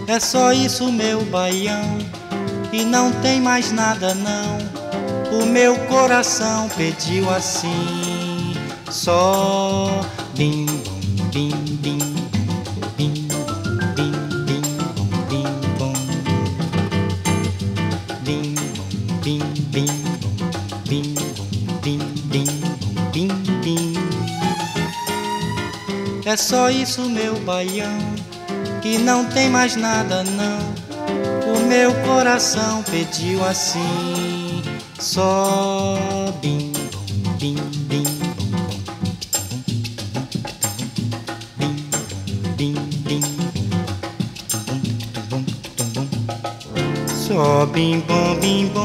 É só isso, meu baião, e não tem mais nada não. O meu coração pediu assim, só bim bom, bim bim bim bim bim bim bom, bim bom, bim bim bim bim bim bim bim. É só isso, meu baião, e não tem mais nada não. O meu coração pediu assim, só bim bom, bim bim bim bim, só bim bom, bim